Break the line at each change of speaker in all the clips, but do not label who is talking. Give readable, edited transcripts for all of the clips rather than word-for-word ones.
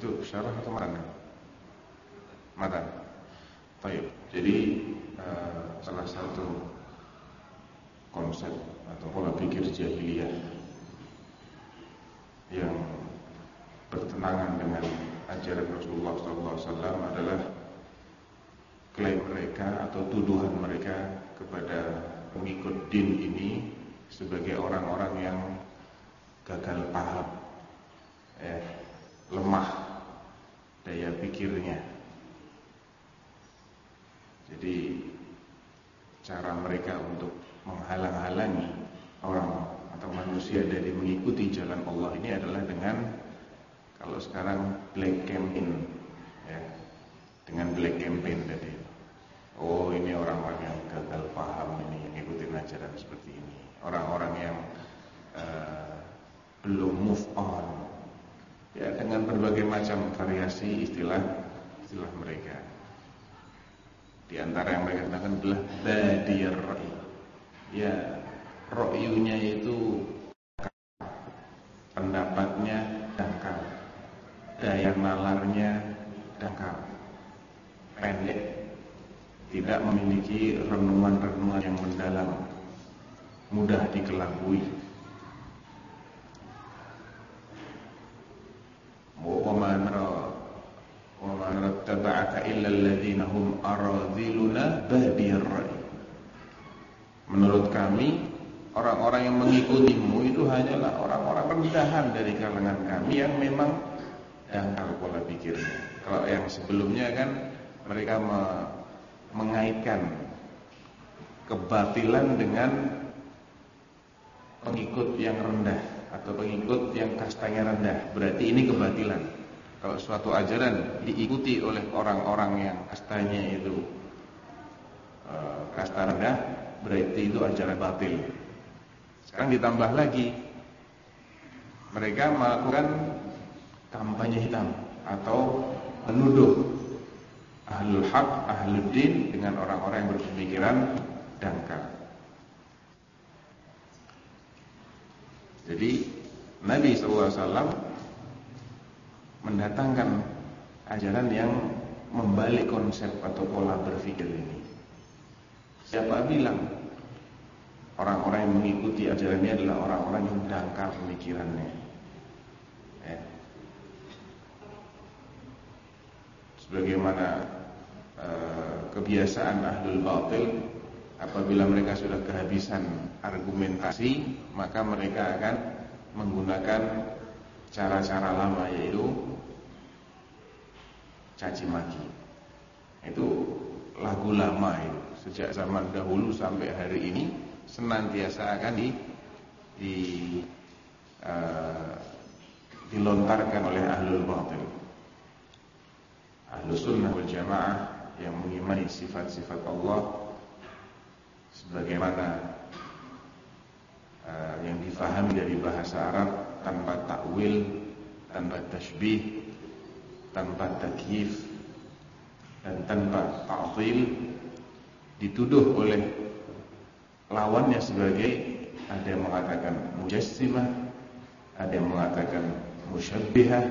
Itu syarah atau matan? Matan. Baik. Jadi salah satu konsep atau pola pikir jahiliyah yang bertentangan dengan ajaran Rasulullah SAW adalah klaim mereka atau tuduhan mereka kepada pengikut din ini sebagai orang-orang yang gagal paham, lemah daya pikirnya. Jadi cara mereka untuk menghalang-halangi orang atau manusia dari mengikuti jalan Allah ini adalah dengan, kalau sekarang, black campaign, ya, dengan black campaign tadi. Oh, ini orang-orang yang gagal paham ini, yang ikutin ajaran seperti ini, orang-orang yang belum move on, ya, dengan berbagai macam variasi istilah mereka. Di antara yang mereka katakan adalah badiyar ra'i. Ya, ra'yunya itu pendapatnya dangkal, daya nalarnya dangkal, pendek, tidak memiliki renungan-renungan yang mendalam, mudah dikelabui. Wa ma nattaba'aka illa alladziina hum aradhiluna badiyar ra'i. Menurut kami, orang-orang yang mengikutimu itu hanyalah orang-orang rendahan dari kalangan kami yang memang dangkal pola pikirnya. Kalau yang sebelumnya kan mereka mengaitkan kebatilan dengan pengikut yang rendah atau pengikut yang kastanya rendah. Berarti ini kebatilan. Kalau suatu ajaran diikuti oleh orang-orang yang kastanya itu kasta rendah, berarti itu ajaran batil. Sekarang ditambah lagi, mereka melakukan kampanye hitam atau menuduh ahlul haq, ahlul din dengan orang-orang yang berpemikiran dangkal. Jadi Nabi SAW mendatangkan ajaran yang membalik konsep atau pola berpikir ini. Siapa bilang orang-orang yang mengikuti ajaran ini adalah orang-orang yang dangkal pemikirannya? Sebagaimana kebiasaan ahlul batil, apabila mereka sudah kehabisan argumentasi, maka mereka akan menggunakan cara-cara lama, yaitu caci maki. Itu lagu lama itu, sejak zaman dahulu sampai hari ini senantiasa akan dilontarkan oleh ahlul batil. Ahlus sunnah wal jamaah yang mengimani sifat-sifat Allah sebagaimana yang difahami dari bahasa Arab, tanpa takwil, tanpa tasybih, tanpa takyif, dan tanpa ta'til, dituduh oleh lawannya sebagai, ada yang mengatakan mujassimah, ada yang mengatakan musyabbihah,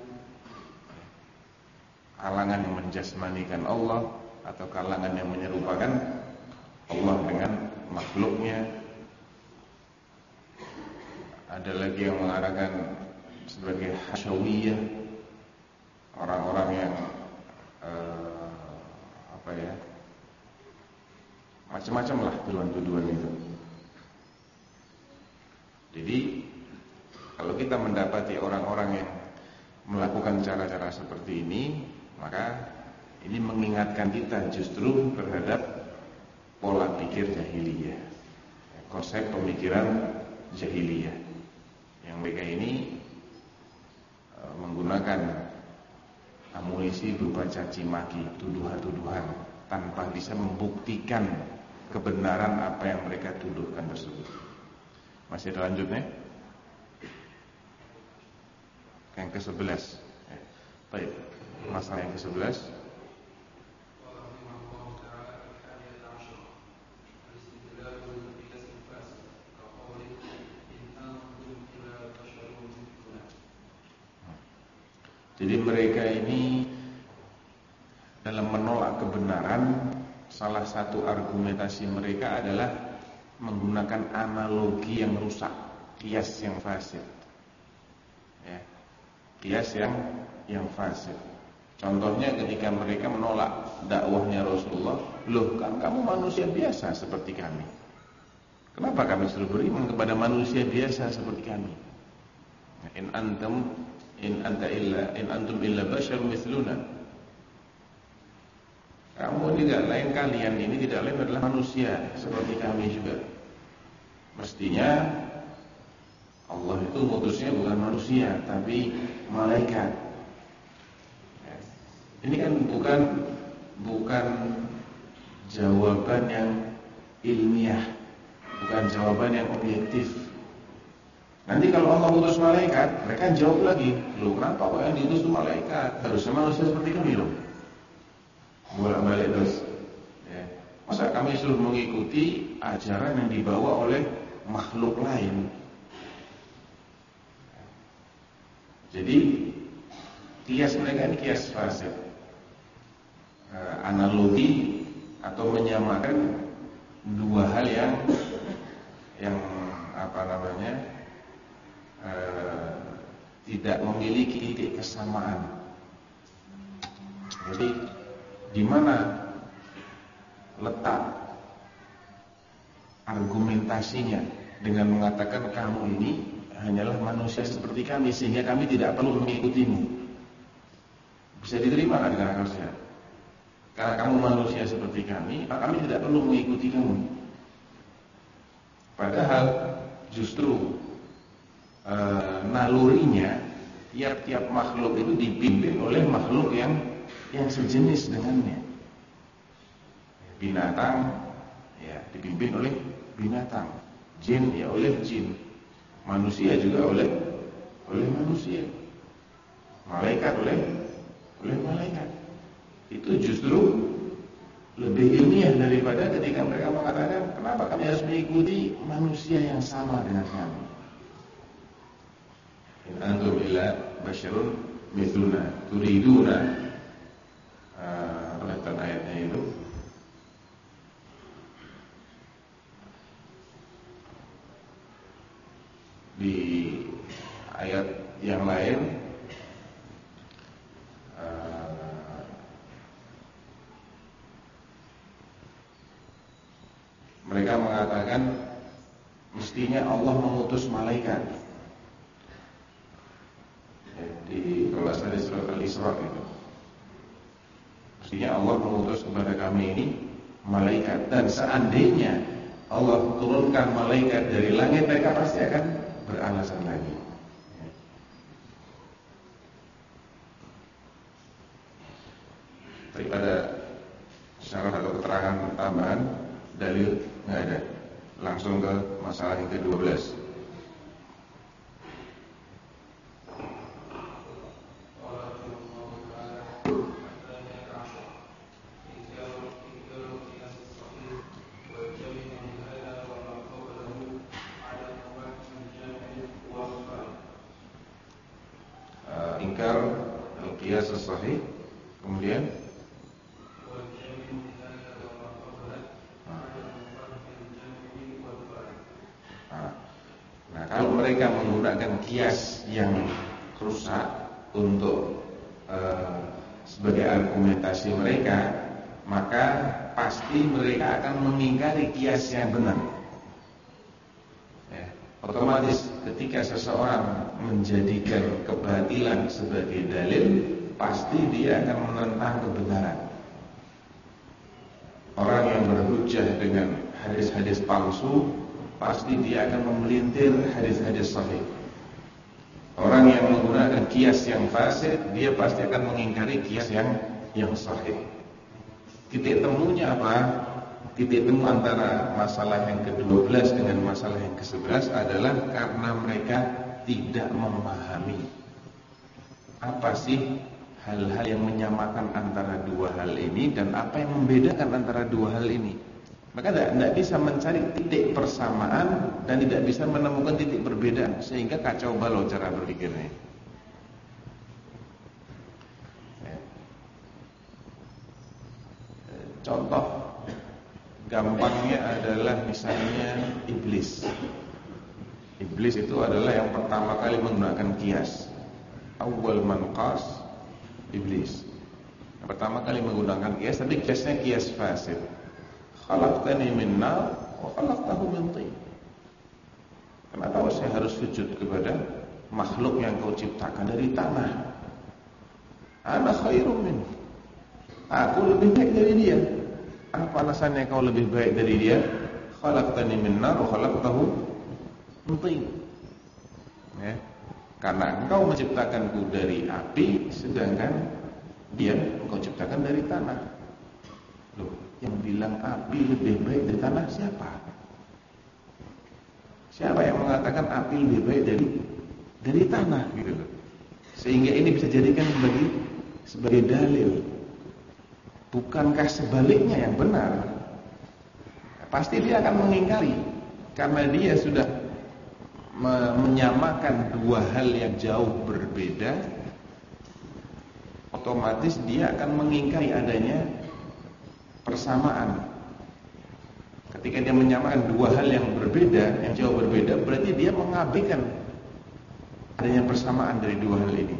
kalangan yang menjasmanikan Allah atau kalangan yang menyerupakan Allah dengan makhluknya. Ada lagi yang mengatakan sebagai hasyawiyah, orang-orang yang macam-macam lah tuduhan-tuduhan itu. Jadi kalau kita mendapati orang-orang yang melakukan cara-cara seperti ini, maka ini mengingatkan kita justru terhadap pola pikir jahiliyah, konsep pemikiran jahiliyah, yang mereka ini menggunakan amunisi berupa caci maki, tuduhan-tuduhan, tanpa bisa membuktikan kebenaran apa yang mereka tuduhkan tersebut. Masih ada lanjutnya? Yang ke-11. Baik, masalah yang ke-11. Jadi mereka ini dalam menolak kebenaran, salah satu argumentasi mereka adalah menggunakan analogi yang rusak, kias yang fasid. Ya, kias yang fasid. Contohnya ketika mereka menolak dakwahnya Rasulullah, loh kan kamu manusia biasa seperti kami. Kenapa kami suruh beriman kepada manusia biasa seperti kami? In antum illa bashar mithluna. Kamu tidak lain, kalian ini tidak lain adalah manusia seperti kami juga. Mestinya Allah itu mutusnya bukan manusia tapi malaikat. Ini kan bukan jawaban yang ilmiah, bukan jawaban yang objektif. Nanti kalau Allah utus malaikat, mereka jawab lagi, loh kenapa kok yang diutus itu malaikat? Harusnya manusia seperti kami loh. Bolak-balik terus. Ya. Masa kami suruh mengikuti ajaran yang dibawa oleh makhluk lain? Jadi kias mereka ini kias fasid. Analogi atau menyamakan dua hal yang tidak memiliki titik kesamaan. Jadi di mana letak argumentasinya dengan mengatakan kamu ini hanyalah manusia seperti kami sehingga kami tidak perlu mengikutimu? Bisa diterima kan dengan akal sehat? Karena kamu manusia seperti kami, maka kami tidak perlu mengikuti kamu. Padahal justru nalurinya tiap-tiap makhluk itu dipimpin oleh makhluk yang sejenis dengannya. Binatang ya dipimpin oleh binatang, jin ya oleh jin, manusia juga oleh manusia, malaikat oleh malaikat. Itu justru lebih ilmiah daripada ketika mereka mengatakan kenapa kami harus mengikuti manusia yang sama dengan kami. In antum illa basyarun mithluna turiduna. Penonton ayatnya itu di ayat yang lain mereka mengatakan mestinya Allah mengutus malaikat. Di kelas dari surat Al-Isra itu, mestinya Allah mengutus kepada kami ini malaikat. Dan seandainya Allah turunkan malaikat dari langit, mereka pasti akan beralasan lagi. Daripada syarah atau keterangan tambahan, dalil nggak ada. Langsung ke masalah yang ke-12. Ingkar al-qiyas as-sahih. Kemudian kalau mereka menggunakan kias yang rusak untuk sebagai argumentasi mereka, maka pasti mereka akan mengingkari kias yang benar. Ya, otomatis ketika seseorang menjadikan kebatilan sebagai dalil, pasti dia akan menentang kebenaran. Orang yang berhujjah dengan hadis-hadis palsu, pasti dia akan memelintir hadis-hadis sahih. Orang yang menggunakan kias yang fasid, dia pasti akan mengingkari kias yang sahih. Titik temunya apa? Titik temu antara masalah yang ke-12 dengan masalah yang ke-11 adalah karena mereka tidak memahami apa sih hal-hal yang menyamakan antara dua hal ini dan apa yang membedakan antara dua hal ini. Maka tidak bisa mencari titik persamaan dan tidak bisa menemukan titik perbedaan, sehingga kacau balau cara berpikirnya. Contoh gampangnya adalah misalnya iblis. Iblis itu adalah yang pertama kali menggunakan kias. Awal man qas iblis. Yang pertama kali menggunakan kias, tapi kiasnya kias fasid. Khalaqtani min nar wa khalaqtahu min tin. Kenapa saya harus sujud kepada makhluk yang kau ciptakan dari tanah? Ana khairum min. Aku lebih baik dari dia. Apa alasannya kau lebih baik dari dia? Khalaqtani min nar wa khalaqtahu min tin. Ya. Karena engkau menciptakanku dari api, sedangkan dia engkau ciptakan dari tanah. Loh, yang bilang api lebih baik dari tanah siapa? Siapa yang mengatakan api lebih baik dari tanah gitu loh. Sehingga ini bisa jadikan sebagai dalil. Bukankah sebaliknya yang benar? Pasti dia akan mengingkari karena dia sudah menyamakan dua hal yang jauh berbeda. Otomatis dia akan mengingkari adanya persamaan. Ketika dia menyamakan dua hal yang berbeda, yang jauh berbeda, berarti dia mengabaikan adanya persamaan dari dua hal ini.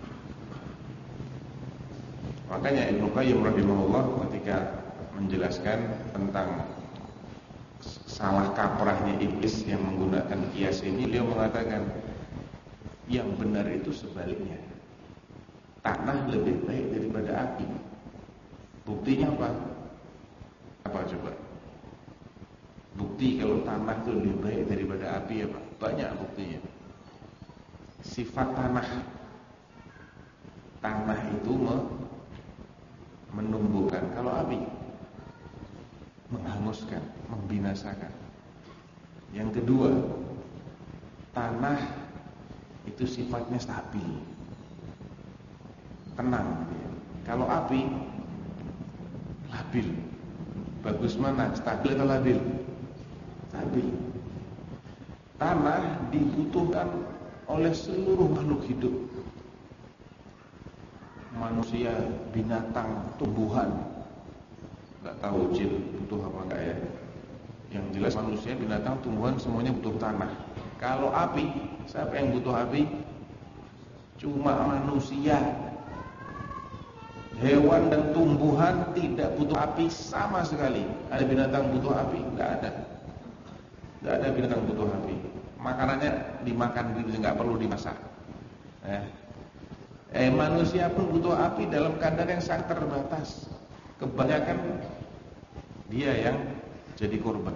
Makanya Ibnu Qayyim rahimahullah ketika menjelaskan tentang salah kaprahnya iblis yang menggunakan kias ini, beliau mengatakan yang benar itu sebaliknya. Tanah lebih baik daripada api. Buktinya apa? Apa coba? Bukti kalau tanah itu lebih baik daripada api apa? Banyak buktinya. Sifat tanah itu menumbuhkan. Kalau api menghanguskan, membinasakan. Yang kedua, tanah itu sifatnya stabil, tenang. Kalau api labil. Bagus mana? Stabil atau labil? Stabil. Tanah dibutuhkan oleh seluruh makhluk hidup. Manusia, binatang, tumbuhan. Enggak tahu jin butuh apa enggak ya. Yang jelas manusia, binatang, tumbuhan semuanya butuh tanah. Kalau api, siapa yang butuh api? Cuma manusia. Hewan dan tumbuhan tidak butuh api sama sekali. Ada binatang butuh api? Enggak ada. Enggak ada binatang butuh api. Makanannya dimakan gitu, enggak perlu dimasak. Manusia pun butuh api dalam kadar yang sangat terbatas. Kebanyakan dia yang jadi korban.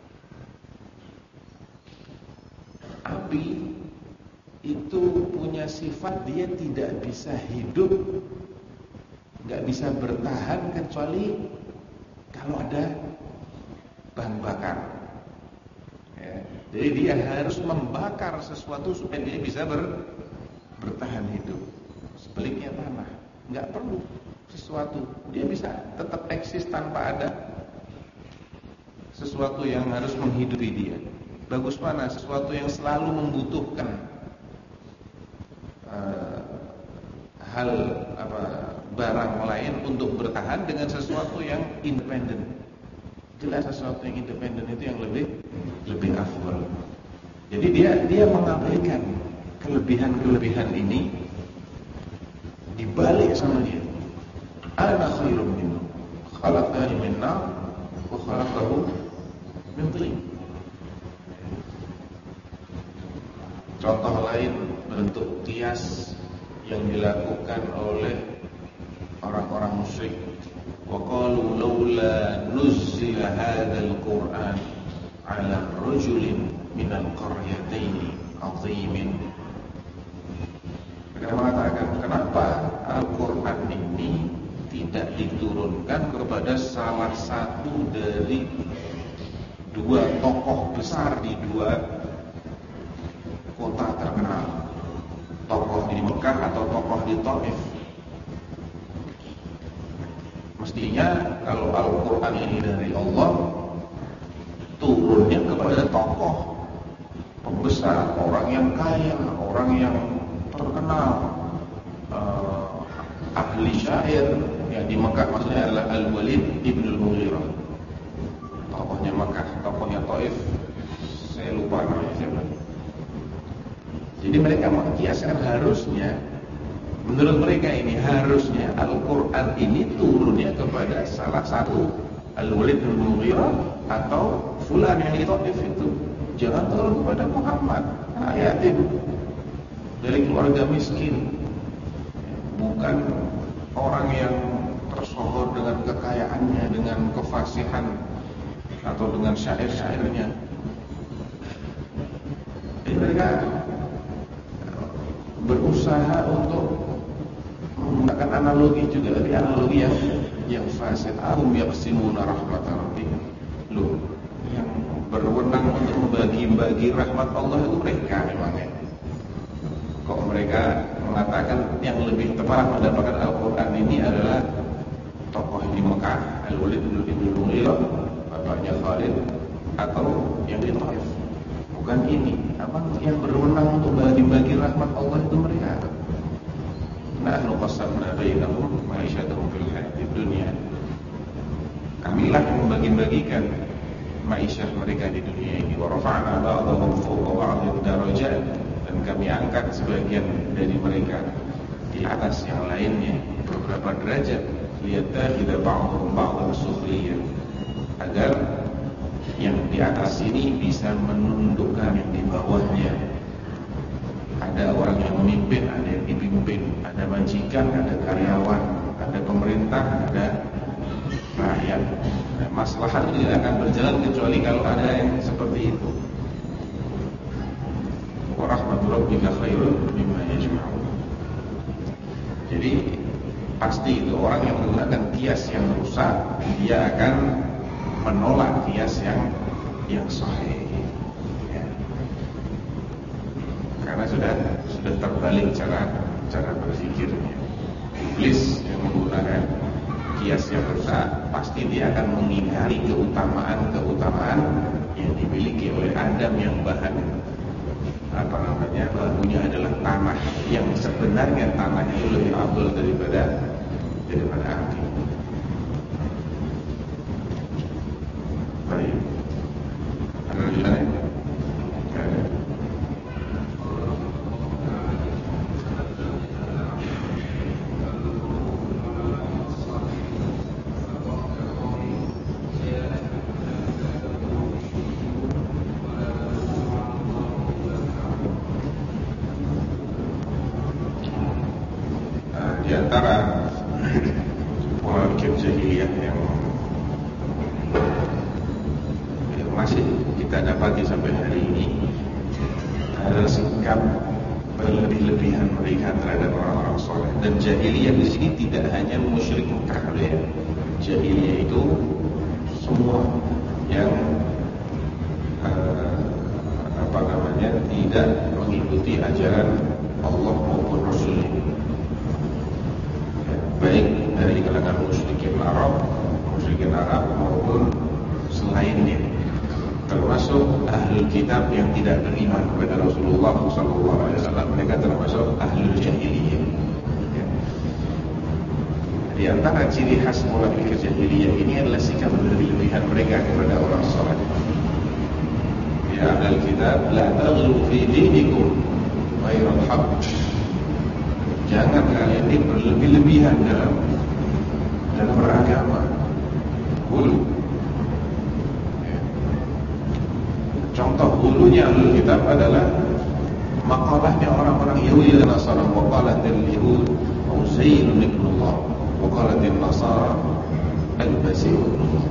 Api itu punya sifat dia tidak bisa hidup, nggak bisa bertahan kecuali kalau ada bahan bakar. Jadi dia harus membakar sesuatu supaya dia bisa bertahan hidup. Sebaliknya tanah nggak perlu sesuatu, dia bisa tetap eksis tanpa ada sesuatu yang harus menghidupi dia. Bagus mana? Sesuatu yang selalu membutuhkan barang lain untuk bertahan dengan sesuatu yang independen. Jelas sesuatu yang independen itu yang lebih afdal. Jadi dia mengabaikan kelebihan-kelebihan ini, dibalik sama dia. Ana khairum minhu, khalaqtani min nar wa khalaqtahu min tin. Contoh lain bentuk qiyas yang dilakukan oleh orang-orang musyrik. Wa qalu laula nuzzila hadzal Qur'an 'ala rajulin minal qaryataini 'azimin. Mereka mengatakan, kenapa Al-Qur'an ini tidak diturunkan kepada salah satu dari dua tokoh besar di dua kota terkenal, tokoh di Mekah atau tokoh di Taif. Mestinya kalau Al-Quran ini dari Allah, turunnya kepada tokoh pembesar, orang yang kaya, orang yang terkenal, ahli syair, yang di Mekah maksudnya adalah Al-Walid ibn al-Mughirah, tokohnya Mekah. Tokohnya Taif saya lupa namanya siapa. Jadi mereka mengkiaskan harusnya, menurut mereka ini harusnya Al-Quran ini turunnya kepada salah satu Al-Walid bin Mughirah atau fulan yang di Taif itu. Jangan turun kepada Muhammad, ayatin dari keluarga miskin, bukan orang yang tersohor dengan kekayaannya, dengan kefasihan atau dengan syair-syairnya. Jadi mereka berusaha untuk menggunakan analogi juga, tapi analogi yang fasid. Ahum yaqsimuna rahmat rabbihim. Loh, yang berwenang untuk membagi-bagi rahmat Allah itu mereka memangnya. Kok mereka mengatakan yang lebih tepat mendapatkan Al-Quran ini adalah tokoh di Mekah, Al-Walid bin Mughirah, bapaknya Khalid, atau yang di Taif? Bukan ini. Apa yang berwenang untuk bagi-bagi rahmat Allah itu mereka? Nahnu qasamna bainahum ma'isyatahum fil hayatid dunya. Kamilah yang membagi-bagikan ma'isyah mereka di dunia ini. Wa rafa'na ba'dahum fawqa ba'dhin darajat, dan kami angkat sebagian dari mereka di atas yang lainnya beberapa derajat. Liyattakhidha ba'dhum ba'dhan sukhriyan, agar yang di atas ini bisa menundukkan yang di bawahnya. Ada orang yang memimpin, ada yang dipimpin, ada majikan, ada karyawan, ada pemerintah, ada rakyat. Nah, maslahat tidak akan berjalan kecuali kalau ada yang seperti itu. Wa rahmatu rabbika khairun mimma yajma'un. Jadi pasti itu orang yang menggunakan kias yang rusak, dia akan menolak kias yang sahih, ya. Karena sudah terbalik cara berpikirnya. Iblis yang menggunakan kias yang rusak, pasti dia akan mengingkari keutamaan yang dimiliki oleh Adam yang bahannya adalah tanah, yang sebenarnya tanah itu lebih afdal daripada api. Baik. Ada lagi lain? Di antara pola pikir jahiliyah yang masih kita dapati sampai hari ini adalah sikap berlebih-lebihan mereka terhadap orang-orang soleh. Dan jahiliyah di sini tidak hanya musyrik Mekah, ya. Jahiliyah itu semua yang tidak mengikuti ajaran Allah maupun Rasulnya, baik dari kalangan musyrikin Arab maupun selainnya, termasuk ahlul kitab yang tidak beriman kepada Rasulullah SAW. Mereka termasuk ahlul jahiliyah. Di antara ciri khas pola pikir jahiliyah ini adalah sikap berlebihan mereka kepada orang saleh. Ya ahlul kitab, la taghlu fi dinikum ghairal haqq. Jangan kalian ini berlebih-lebihan dalam beragama. Hulu. Contoh hulunya ahlul kitab adalah makalahnya orang-orang Yahudi dan Nasara. Waqalatil yahud Uzair ibn Allah, waqalatil Nasara al-Masih ibn Allah.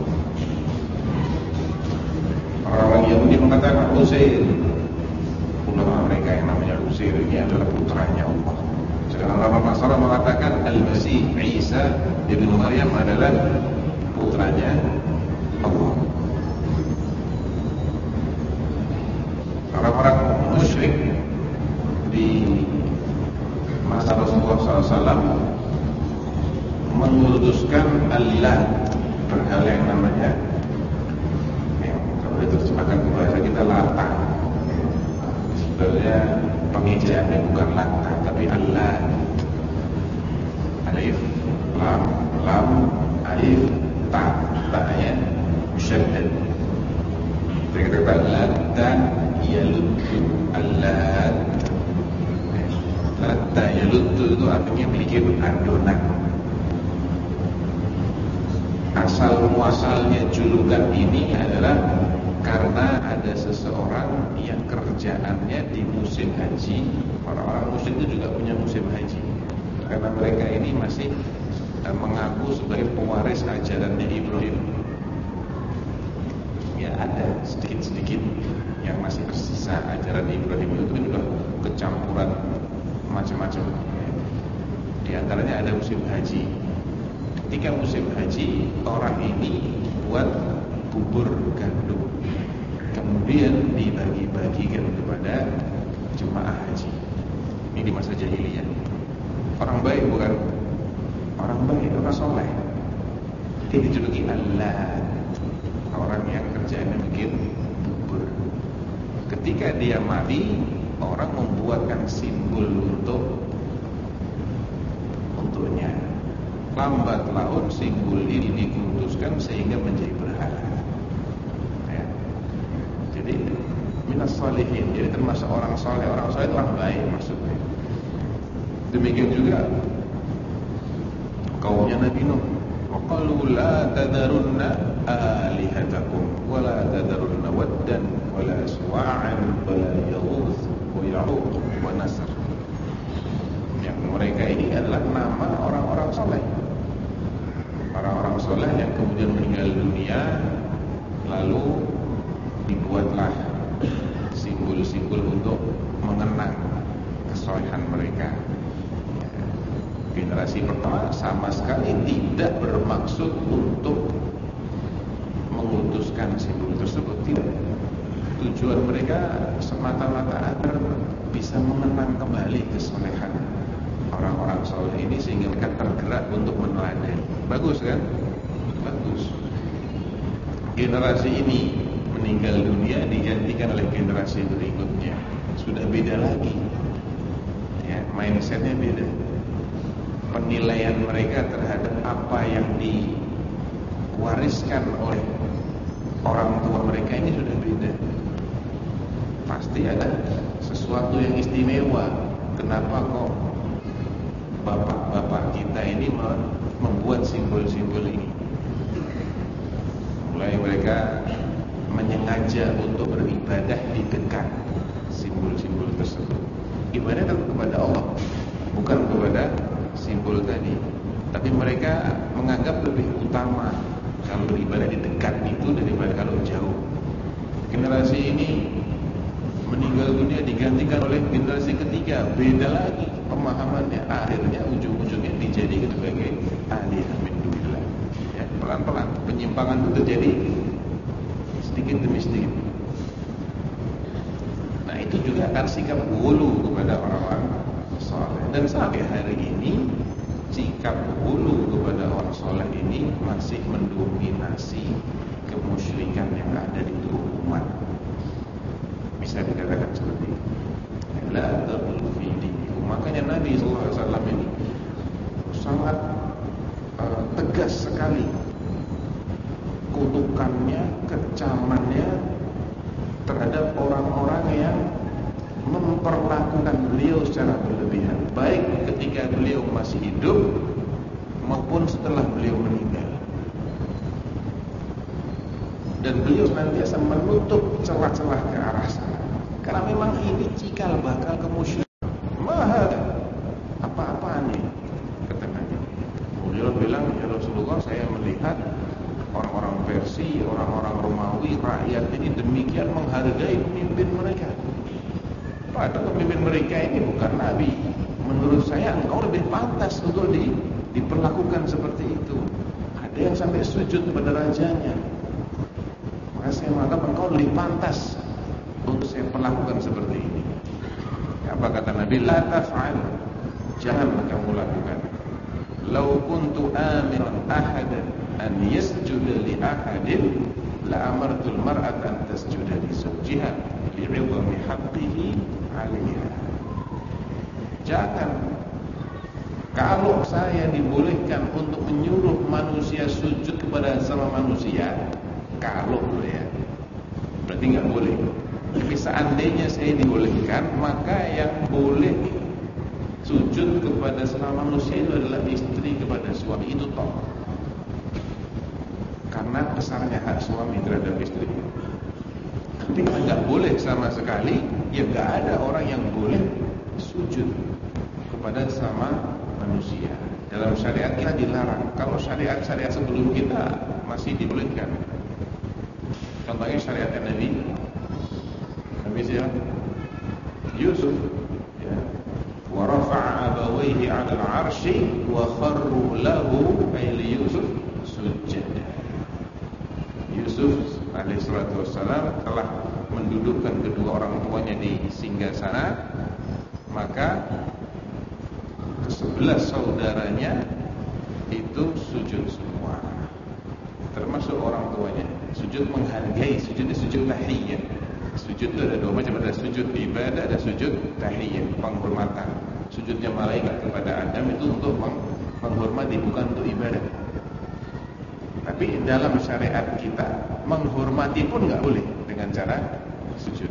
Orang-orang Yahudi mengatakan Uzair, ulama mereka yang namanya Uzair ini adalah putranya Allah. Sedangkan orang Nasara mengatakan Al-Masih Isa ibn Maryam adalah putranya Allah. Orang-orang musyrik di masa Rasulullah SAW menguruskan Allah, berhala yang namanya, kalau diterjemahkan ke bahasa kita Lata, sebenarnya pengejaannya bukan Lata tapi Allah, alif lam, lam, alif, ta, ta-nya musyaddad. Kita kata latta yaluddu, allat. Latta yaluddu itu artinya bikin adonan. Asal muasalnya julukan ini adalah karena ada seseorang yang kerjaannya di musim haji. Orang-orang musyrik itu juga punya musim haji, karena mereka ini masih mengaku sebagai pewaris ajarannya Ibrahim. Ya, ada sedikit-sedikit yang masih tersisa ajaran Ibrahim itu juga kecampuran macam-macam. Di antaranya ada musim haji. Ketika musim haji, orang ini buat bubur gandum, kemudian dibagi-bagikan kepada jemaah haji. Ini di masa jahiliyah. Orang baik bukan? Orang baik, orang soleh. Dia dijuluki Allah, orang yang kerjaannya bikin bubur. Ketika dia mati, orang membuatkan simbol untuknya. Lambat laun simbol ini dikultuskan sehingga menjadi berhala. Ya. Jadi minas sholihin, jadi termasuk orang soleh. Orang soleh itu orang baik maksudnya. Demikian juga kaumnya Nabi Nuh. Wa qalu la tadarunna alihatakum wa la tadarunna waddan wa la suwa'an wa la yaghuz wa ya'uq wa nasr. Yang mereka ini adalah nama orang-orang soleh. Orang-orang soleh yang kemudian meninggal dunia, lalu dibuatlah simbol-simbol untuk mengenang kesolehan mereka. Generasi pertama sama sekali tidak bermaksud untuk mengutuskan simbol tersebut, tidak. Tujuan mereka semata-mata agar bisa mengenang kembali kesolehan orang-orang soleh ini sehingga mereka tergerak untuk meneladani. Bagus kan? Bagus. Generasi ini meninggal dunia digantikan oleh generasi berikutnya. Sudah beda lagi. Ya, mindsetnya beda. Penilaian mereka terhadap apa yang diwariskan oleh orang tua mereka ini sudah beda. Pasti ada sesuatu yang istimewa. Kenapa kok bapak-bapak kita ini membuat simbol-simbol ini? Mulai mereka menyengaja untuk beribadah di dekat simbol-simbol tersebut. Ibadah kepada Allah, bukan kepada simbol tadi. Tapi mereka menganggap lebih utama kalau beribadah di dekat itu daripada kalau jauh. Generasi ini meninggal dunia digantikan oleh generasi ketiga, beda lagi pemahamannya. Akhirnya ujung-ujungnya dijadikan sebagai alihah min dunillah. Ya, pelan-pelan penyimpangan itu terjadi sedikit demi sedikit. Nah, itu juga akan sikap hulu kepada orang-orang soleh. Dan sampai hari ini sikap hulu kepada orang soleh ini masih mendominasi kemusyrikan yang ada di tubuh umat. Bisa dikatakan seperti itu. La taghlu fi dinikum. Makanya Nabi SAW ini sangat tegas sekali kutukannya, kecamannya terhadap orang-orang yang memperlakukan beliau secara berlebihan, baik ketika beliau masih hidup maupun setelah beliau meninggal. Dan beliau senantiasa menutup celah-celah ke arah sana, karena memang ini cikal bakal kemusyrikan. Mahal apa-apaan ini, kata Nabi. Beliau bilang, ya Rasulullah, saya melihat orang-orang Persia, orang-orang Romawi, rakyat ini demikian menghargai pemimpin mereka. Padahal pemimpin mereka ini bukan Nabi. Menurut saya engkau lebih pantas untuk diperlakukan seperti itu. Ada yang sampai sujud kepada rajanya. Maka saya menganggap engkau lebih pantas untuk saya perlakukan seperti ini. Apa kata Nabi? La taf'al, jangan kamu lakukan. Lau kuntu amiran ahadan an yasjuda li ahadin la amartul mar'ata an tasjuda li zawjiha li'idhami haqqihi 'alayha. Jangan Kalau saya dibolehkan untuk menyuruh manusia sujud kepada sama manusia, kalau ya, berarti nggak boleh. Tapi seandainya saya dibolehkan, maka yang boleh sujud kepada sama manusia itu adalah istri kepada suami, itu toh. Karena besarnya hak suami terhadap istri. Tapi nggak boleh sama sekali, ya nggak ada orang yang boleh sujud kepada sama manusia. Dalam syariat kita dilarang. Kalau syariat-syariat sebelum kita masih dibolehkan. Contohnya syariat Nabi siapa? Yusuf, ya. Wa rafa'a abawayhi 'ala al-'arsy wa kharru lahu ay li Yusuf sujada. Yusuf alaihissalatu wassalam telah mendudukkan kedua orang tuanya di singgasana, maka ke-11 saudaranya itu sujud semua, termasuk orang tuanya. Sujud menghargai, sujudnya sujud tahiyyah. Sujud itu ada dua macam, ada sujud ibadah, ada sujud tahiyyah, penghormatan. Sujudnya malaikat kepada Adam itu untuk menghormati, bukan untuk ibadah. Tapi dalam syariat kita menghormati pun nggak boleh dengan cara sujud.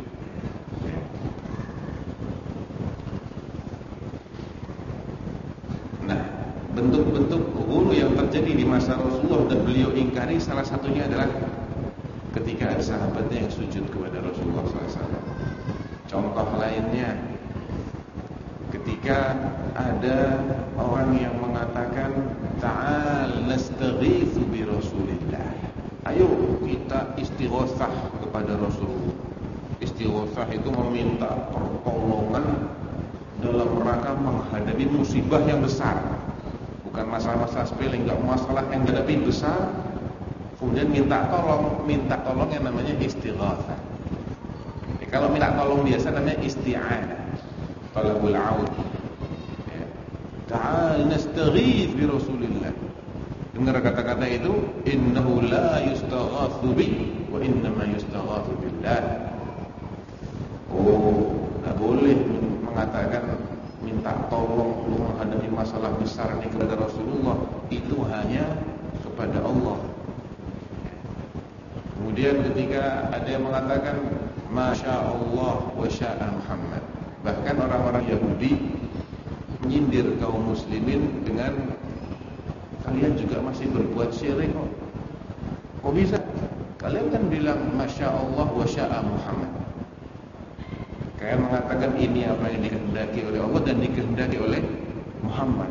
Nah, bentuk-bentuk ghulu yang terjadi di masa Rasulullah dan beliau ingkari, salah satunya adalah ketika ada sahabatnya yang sujud kepada Rasulullah SAW. Contoh lainnya, ketika ada orang yang mengatakan ta'al nastaghitsu bi Rasulillah, ayo kita istighosah kepada Rasulullah. Istighosah itu meminta pertolongan dalam rangka menghadapi musibah yang besar, bukan masalah-masalah sepele, enggak, masalah yang dihadapi besar. Kemudian minta tolong yang namanya istighatsah. Kalau minta tolong biasa namanya isti'anah, talabul aun. Ya. Ta'al nastaghits bi Rasulillah. Dengar kata-kata itu, innahu la yustaghatsu bi wa innama yustaghatsu billah. Oh, enggak boleh mengatakan minta tolong lu menghadapi masalah besar ini kepada Rasulullah, itu hanya kepada Allah. Kemudian ketika ada yang mengatakan Masya Allah wa sya'a Muhammad, bahkan orang-orang Yahudi menyindir kaum muslimin dengan, kalian juga masih berbuat syirik kok. Kok bisa? Kalian kan bilang Masya Allah wa sya'a Muhammad. Kalian mengatakan ini apa yang dikehendaki oleh Allah dan dikehendaki oleh Muhammad.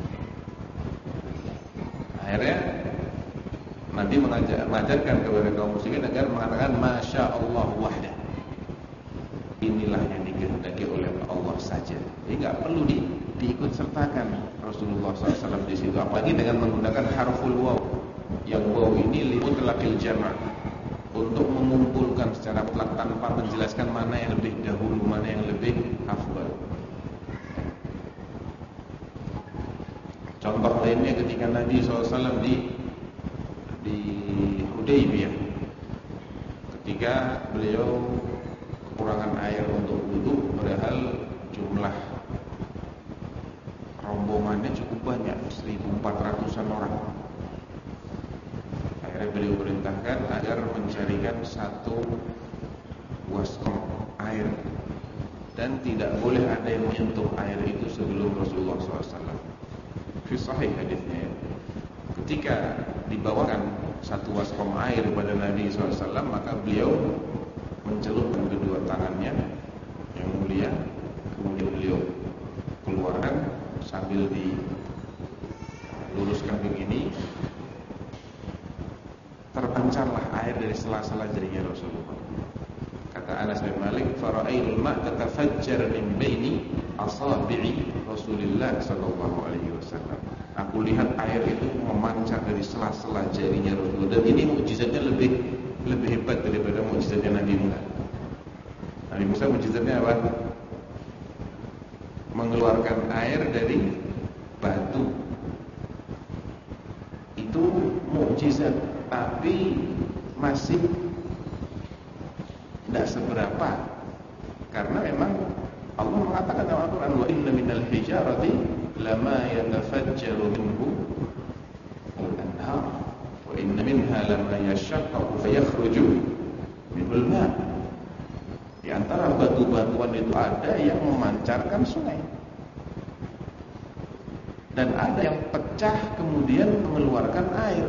Akhirnya Nabi mengajarkan kepada kaum muslimin agar mengatakan Masya Allah wahdah. Inilah yang dikehendaki oleh Allah saja. Jadi nggak perlu diikut sertakan Rasulullah SAW di situ. Apalagi dengan menggunakan harful waw. Yang waw ini limutlaqil jama', untuk mengumpulkan secara mutlak tanpa menjelaskan mana yang lebih dahulu, mana yang lebih afdal. Contoh lainnya ketika Nabi SAW di Hudaybiyah, ketika beliau kekurangan air untuk wudu, padahal jumlah rombongannya cukup banyak, 1.400-an orang. Akhirnya beliau perintahkan agar mencarikan satu waskom air, dan tidak boleh ada yang menyentuh air itu sebelum Rasulullah SAW. Fi sahih hadisnya. Ketika dibawakan satu waskom air kepada Nabi SAW, maka beliau mencelupkan kedua tangannya yang mulia, kemudian beliau keluarkan sambil diluruskan begini, terpancarlah air dari sela-sela jarinya Rasulullah. Kata Anas bin Malik, fara'ailul ma' tatafajjar min baini asabi'i Rasulillah sallallahu alaihi wasallam. Aku lihat air itu memancar dari sela-sela jarinya Rasulullah, dan ini mukjizatnya lebih hebat daripada mukjizatnya Nabi Musa. Nabi Musa mukjizatnya apa? Mengeluarkan air dari batu. Itu mukjizat, tapi masih tidak seberapa, karena memang Allah mengatakan dalam Al-Quran, wa inna minal hijarati lama yatafajjaru minhu al-anhar wa inna minha lama yashaqqaqu fayakhruju minhu al-ma'. Di antara batu-batuan itu ada yang memancarkan sungai, dan ada yang pecah kemudian mengeluarkan air.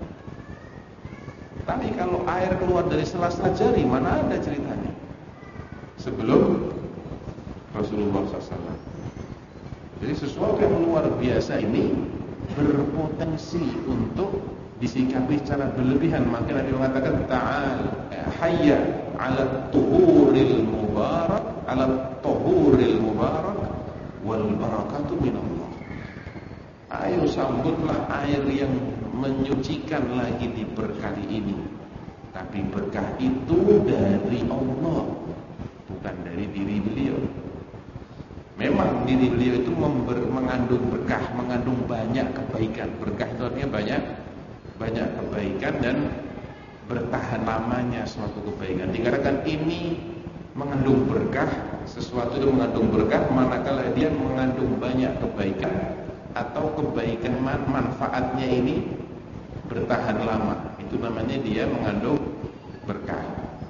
Tapi kalau air keluar dari sela-sela jari, mana ada ceritanya sebelum Rasulullah SAW. Jadi sesuatu yang luar biasa ini berpotensi untuk disikapi secara berlebihan. Maka Nabi mengatakan ta'al hayya 'ala tuhuril mubarak, 'ala tuhuril mubarak wal barakatu minallah. Ayo sambutlah air yang menyucikan lagi diberkahi ini. Tapi berkah itu dari Allah, bukan dari diri beliau. Memang diri beliau itu mengandung berkah, mengandung banyak kebaikan. Berkah itu artinya banyak kebaikan dan bertahan lamanya suatu kebaikan. Dikatakan ini mengandung berkah, sesuatu itu mengandung berkah manakala dia mengandung banyak kebaikan atau kebaikan manfaatnya ini bertahan lama. Itu namanya dia mengandung berkah.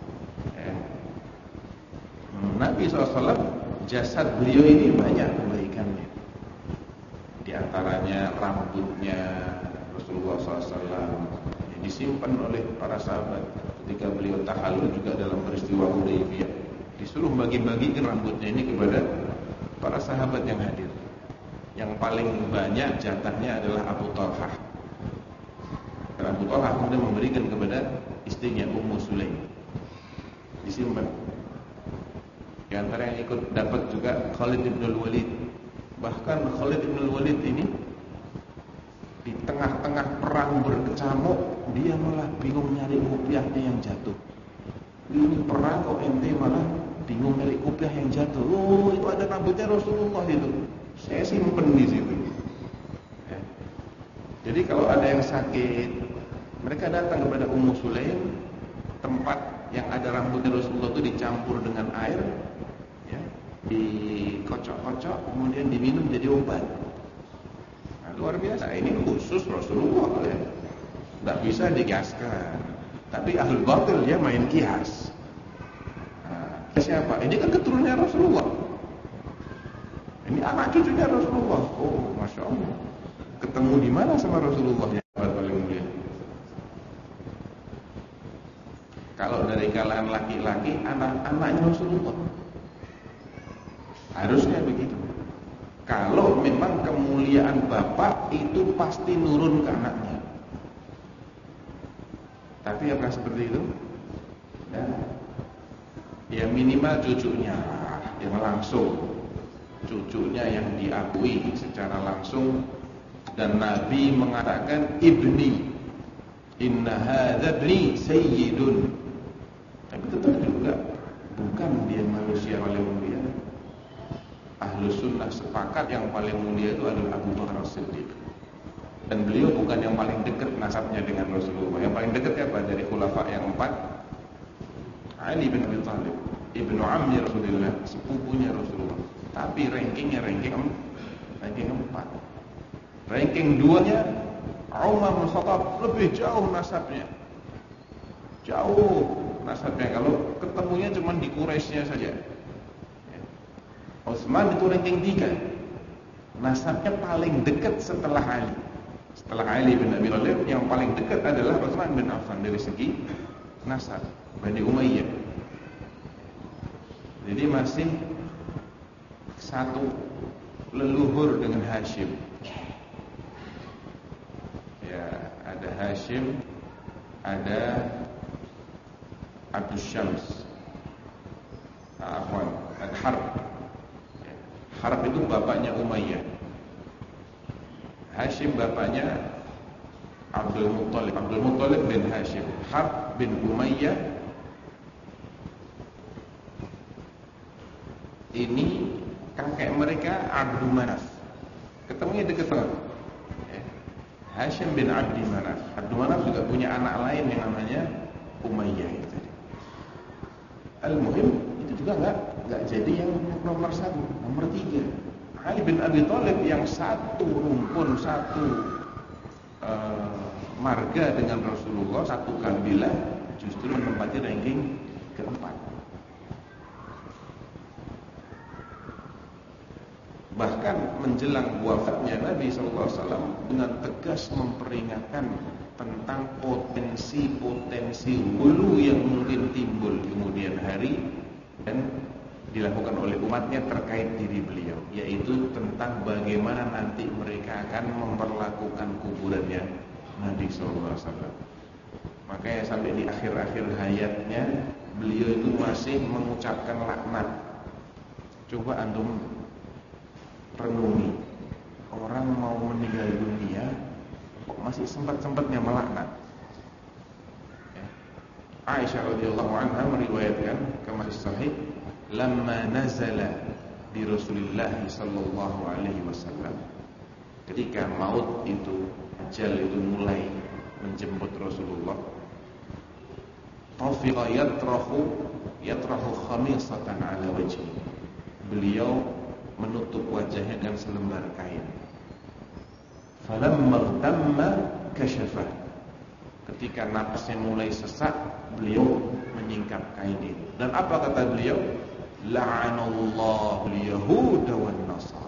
Nabi SAW, jasad beliau ini banyak kebaikannya. Di antaranya rambutnya Rasulullah SAW yang disimpan oleh para sahabat ketika beliau tahallul juga dalam peristiwa Hudaybiyah. Disuruh bagi-bagikan rambutnya ini kepada para sahabat yang hadir. Yang paling banyak jatahnya adalah Abu Talhah. Dan Abu Talhah kemudian memberikan kepada istrinya Ummu Sulaim, disimpan. Di antara yang ikut dapat juga Khalid bin Walid. Bahkan Khalid bin Walid ini di tengah-tengah perang berkecamuk, dia malah bingung nyari kopiahnya yang jatuh. Ini perang kok ente malah bingung nyari kopiah yang jatuh. Oh, itu ada rambutnya Rasulullah itu. Saya simpen di situ. Ya. Jadi kalau ada yang sakit, mereka datang kepada Ummu Sulaim, tempat yang ada rambutnya Rasulullah itu dicampur dengan air, ya, dikocok-kocok, kemudian diminum jadi obat. Nah, luar biasa. Ini khusus Rasulullah, ya. Tidak bisa dikiaskan. Tapi ahlul batil dia main kias. Nah, siapa? Ini kan keturunannya Rasulullah. Ini anak cucunya Rasulullah. Oh, masya Allah. Ketemu di mana sama Rasulullah ya? Paling mulia. Kalau dari kalangan laki-laki, anak-anaknya Rasulullah. Harusnya begitu. Kalau memang kemuliaan bapak itu pasti nurun ke anaknya. Tapi apakah seperti itu? Ya minimal cucunya yang langsung, cucunya yang diakui secara langsung. Dan Nabi mengatakan ibni, inna hadza ibni sayyidun. Tapi tetap juga bukan dia manusia paling mulia. Ahlus sunnah sepakat yang paling mulia itu adalah Abu Bakar As-Siddiq. Dan beliau bukan yang paling dekat nasabnya dengan Rasulullah. Yang paling dekat apa? Dari khulafa yang 4, Ali bin Abi Thalib, ibnu ammi Rasulullah, sepupunya Rasulullah. Tapi rankingnya ranking 4. Ranking 2-nya Umar bin Khattab, lebih jauh nasabnya. Jauh nasabnya, kalau ketemunya cuma di Quraisynya saja. Utsman itu ranking 3. Nasabnya paling dekat setelah Ali. Setelah Ali bin Abi Thalib, yang paling dekat adalah Utsman bin Affan dari segi nasab, Bani Umayyah. Jadi masih satu leluhur dengan Hashim. Ya, ada Hashim, ada Abdus Syams, ada Harb. Harb itu bapaknya Umayyah. Hashim bapaknya Abdul Muttalib. Abdul Muttalib bin Hashim. Harb bin Umayyah ini kakek mereka Abdul Manaf. Ketemunya dekat banget. Hashim bin Abdi Manaf. Abdul Manaf juga punya anak lain yang namanya Umayyah itu. Al-Muhim itu juga enggak jadi yang nomor 1, nomor 3 Ali bin Abi Thalib yang satu rumpun, satu marga dengan Rasulullah, satu kabilah, justru menempati ranking keempat. Bahkan menjelang wafatnya Nabi SAW dengan tegas memperingatkan tentang potensi-potensi hulu yang mungkin timbul kemudian hari dan dilakukan oleh umatnya terkait diri beliau, yaitu tentang bagaimana nanti mereka akan memperlakukan kuburannya Nabi SAW. Makanya sampai di akhir-akhir hayatnya beliau itu masih mengucapkan laknat. Coba antum renungi, orang mau meninggal dunia kok masih sempat-sempatnya melaknat. Aisyah radhiyallahu anha meriwayatkan kama sahih, lamma nazala di Rasulullah sallallahu alaihi wasallam, ketika maut itu, ajal itu mulai menjemput Rasulullah, tafiqa yatrahu khamisatan ala wajhi, beliau menutup wajahnya dengan selembar kain. Falamma tamma kashafah, ketika napasnya mulai sesak, beliau menyingkap kain itu. Dan apa kata beliau? La'anallahu al-yahuda wan nasara,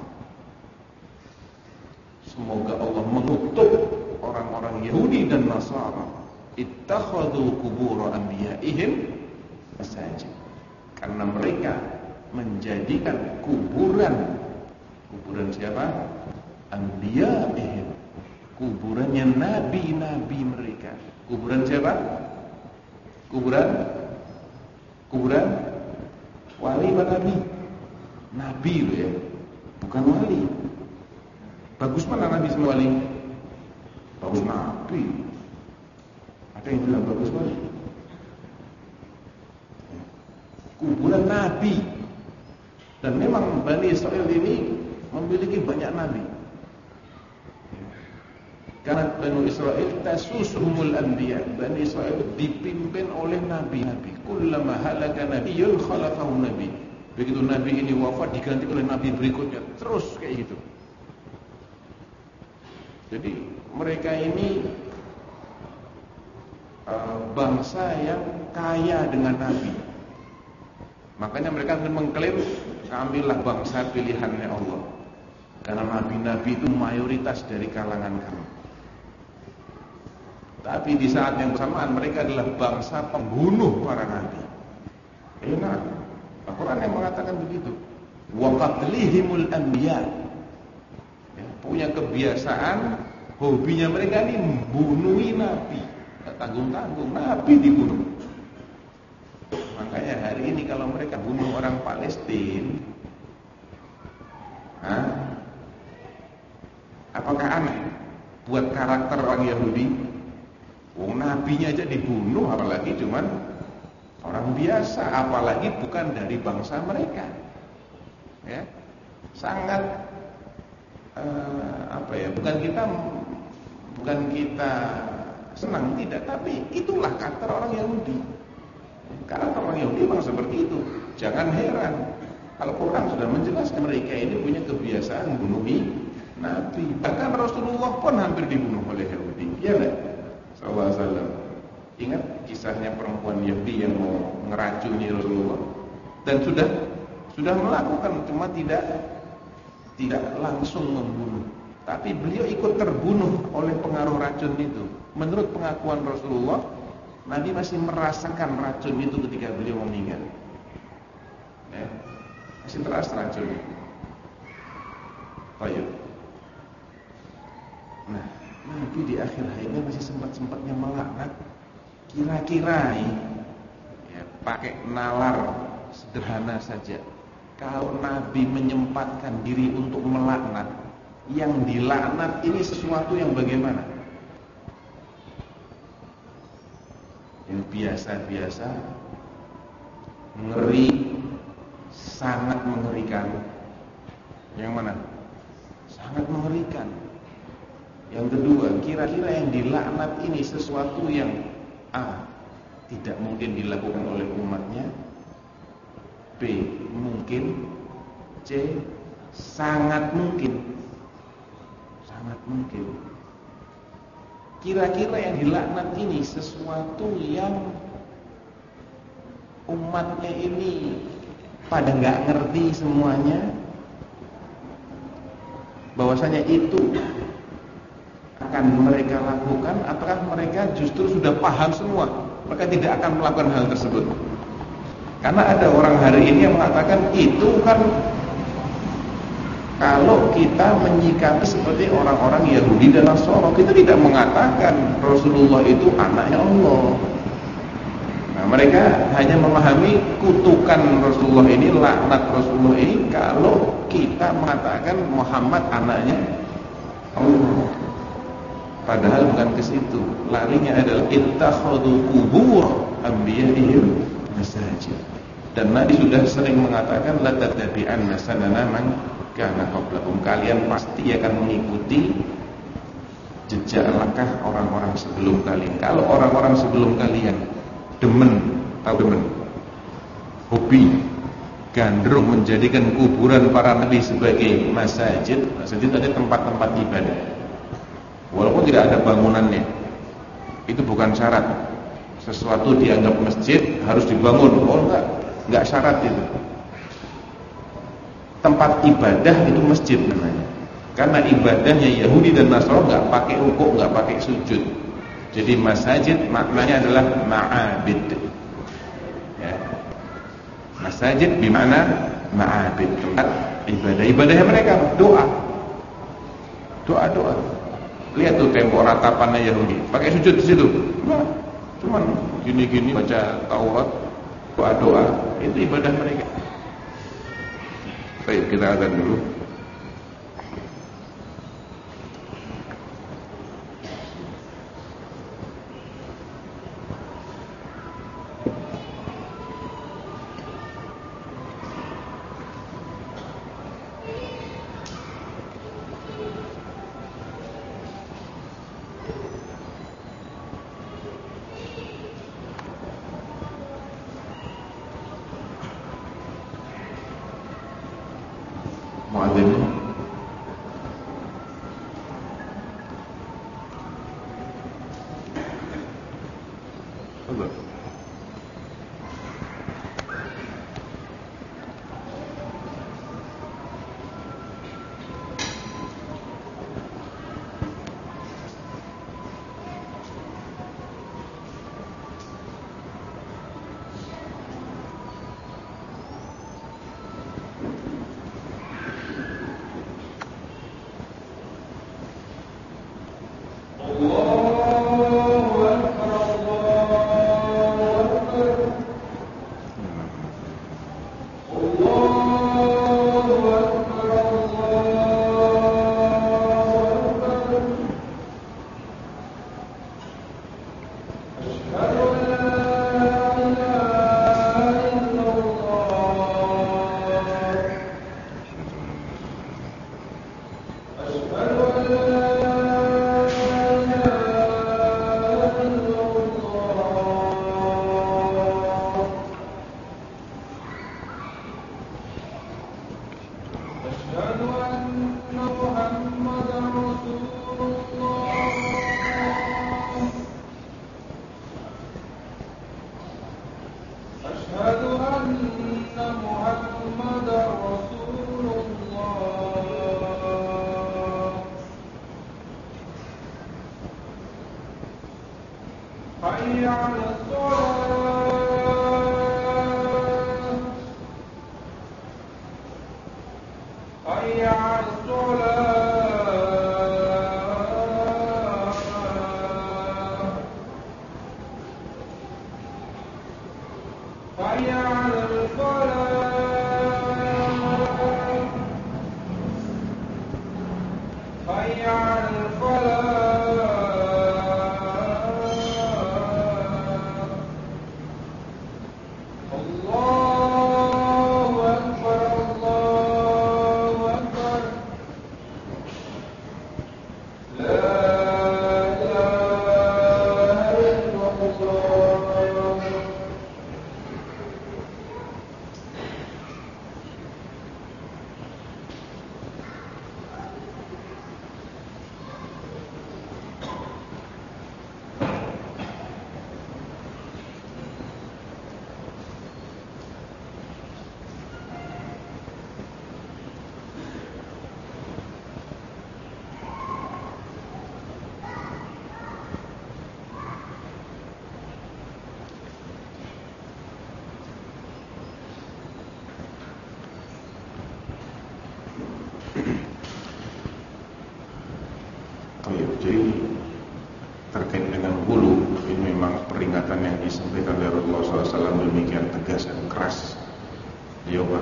semoga Allah mengutuk orang-orang Yahudi dan Nasara, ittakhadhu qubur anbiya'ihim masajid, karena mereka menjadikan kuburan siapa? Anbiya'ihim, kuburannya nabi-nabi mereka. Kuburan siapa? Kuburan wali apa nabi? Nabi itu ya, bukan wali. Bagus mana nabi sama wali? Bagus nabi. Ada yang bilang bagus wali. Kuburan nabi. Dan memang Bani Israel ini memiliki banyak nabi. Karena Bani Israel tasusuhumul anbiya, Bani Israel dipimpin oleh nabi-nabi. Kullama halaka nabiyyun khalafahu nabi. Begitu nabi ini wafat diganti oleh nabi berikutnya, terus kayak gitu. Jadi mereka ini bangsa yang kaya dengan nabi. Makanya mereka akan mengklaim, kamilah bangsa pilihannya Allah, karena nabi-nabi itu mayoritas dari kalangan kami. Tapi di saat yang bersamaan mereka adalah bangsa pembunuh para nabi. Enak, Al-Quran yang mengatakan begitu. Wa qatlihimul anbiya, ya, punya kebiasaan, hobinya mereka ini membunuhi nabi. Tidak tanggung-tanggung, nabi dibunuh. Makanya hari ini kalau mereka bunuh orang Palestina, apakah aneh buat karakter orang Yahudi? Nabinya aja dibunuh, apalagi cuman orang biasa, apalagi bukan dari bangsa mereka. Ya, sangat bukan kita senang, tidak, tapi itulah karakter orang Yahudi. Karakter orang Yahudi memang seperti itu. Jangan heran, Al-Quran sudah menjelaskan mereka ini punya kebiasaan membunuhi nabi. Bahkan Rasulullah pun hampir dibunuh oleh Yahudi. Iya enggak? Sallallahu alaihi wasallam. Ingat kisahnya perempuan Yahudi yang mau ngeracuni Rasulullah, dan sudah melakukan, cuma tidak langsung membunuh, tapi beliau ikut terbunuh oleh pengaruh racun itu. Menurut pengakuan Rasulullah, Nabi masih merasakan racun itu ketika beliau meninggal. Ya, masih terasa racun itu. Baik. Nah, Nabi di akhir hayatnya masih sempat-sempatnya melaknat. Kira-kira ya, pakai nalar sederhana saja, kalau Nabi menyempatkan diri untuk melaknat, yang dilaknat ini sesuatu yang bagaimana? Yang biasa-biasa, ngeri, sangat mengerikan. Yang mana? Sangat mengerikan. Yang kedua, kira-kira yang dilaknat ini sesuatu yang A, tidak mungkin dilakukan oleh umatnya, B, mungkin, C, Sangat mungkin. Sangat mungkin. Kira-kira yang dilaknat ini sesuatu yang umatnya ini pada nggak ngerti semuanya, bahwasanya itu akan mereka lakukan, ataukah mereka justru sudah paham semua, mereka tidak akan melakukan hal tersebut. Karena ada orang hari ini yang mengatakan itu kan kalau kita menyikapi seperti orang-orang Yahudi dan Nasrani, kita tidak mengatakan Rasulullah itu anaknya Allah. Nah, mereka hanya memahami kutukan Rasulullah ini, laknat Rasulullah ini kalau kita mengatakan Muhammad anaknya Allah. Padahal bukan ke situ. Larinya adalah ittakhadhu qubur anbiya'ihim masajid. Dan Nabi sudah sering mengatakan la tattabi'anna sanana man kana qablakum, kalian pasti akan mengikuti jejak langkah orang-orang sebelum kalian. Kalau orang-orang sebelum kalian demen, hobi, gandrung menjadikan kuburan para nabi sebagai masjid. Masjid ada tempat-tempat ibadah. Walaupun tidak ada bangunannya, itu bukan syarat. Sesuatu dianggap masjid harus dibangun. Oh enggak syarat itu. Tempat ibadah itu masjid namanya. Karena ibadahnya Yahudi dan Nasrani enggak pakai rukuk, enggak pakai sujud. Jadi masjid maknanya adalah ma'abid. Ya. Masjid bermakna ma'abid, tempat ibadah. Ibadahnya mereka doa. Doa. Lihat tuh tembok ratapannya Yahudi, pakai sujud di situ. Enggak. Cuman gini-gini baca Taurat, doa. Itu ibadah mereka. Baik, kita azan dulu. Muadzin.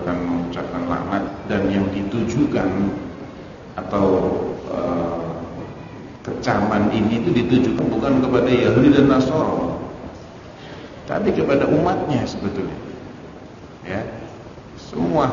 bahkan mengucapkan laknat, dan yang ditujukan atau kecaman ini itu ditujukan bukan kepada Yahudi dan Nasrani, tapi kepada umatnya sebetulnya. Ya, semua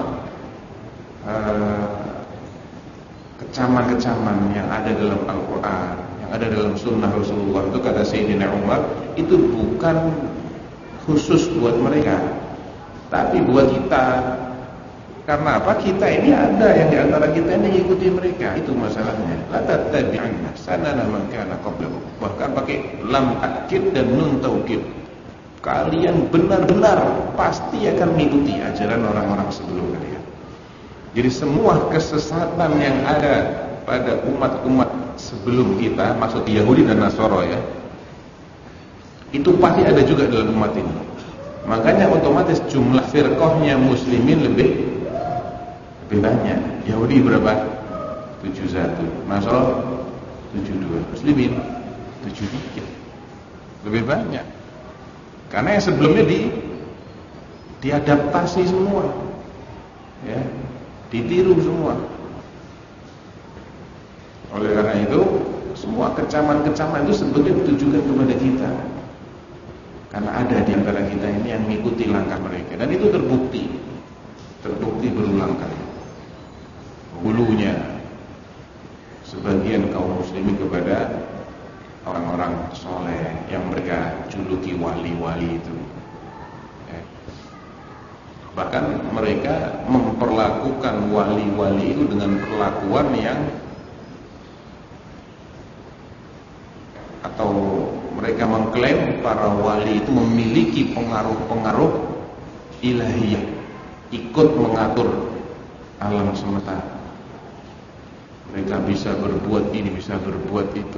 kecaman-kecaman yang ada dalam Al-Quran, yang ada dalam Sunnah Rasulullah, itu kata Sayyidina Umar, itu bukan khusus buat mereka, tapi buat kita. Karena apa? Kita ini ada yang diantara kita ini mengikuti mereka. Itu masalahnya. La tattabi'anna sanana man kana qablakum. Bahkan pakai lam takkid dan nun taukid. Kalian benar-benar pasti akan mengikuti ajaran orang-orang sebelum kalian. Jadi semua kesesatan yang ada pada umat-umat sebelum kita, maksud Yahudi dan Nasrani ya, itu pasti ada juga dalam umat ini. Makanya otomatis jumlah firqahnya muslimin lebih banyak. Yahudi berapa? 71, Nasrani 72, muslimin 73. Lebih banyak. Karena yang sebelumnya diadaptasi semua. Ya, ditiru semua. Oleh karena itu, semua kecaman-kecaman itu sebetulnya ditujukan kepada kita. Karena ada di antara kita ini yang mengikuti langkah mereka, dan itu terbukti berulang kali. Hulunya sebagian kaum muslimin kepada orang-orang soleh yang mereka juluki wali-wali itu. Bahkan mereka memperlakukan wali-wali itu dengan perlakuan yang, atau mereka mengklaim para wali itu memiliki pengaruh-pengaruh ilahiyah, ikut mengatur alam semesta. Mereka bisa berbuat ini, bisa berbuat itu.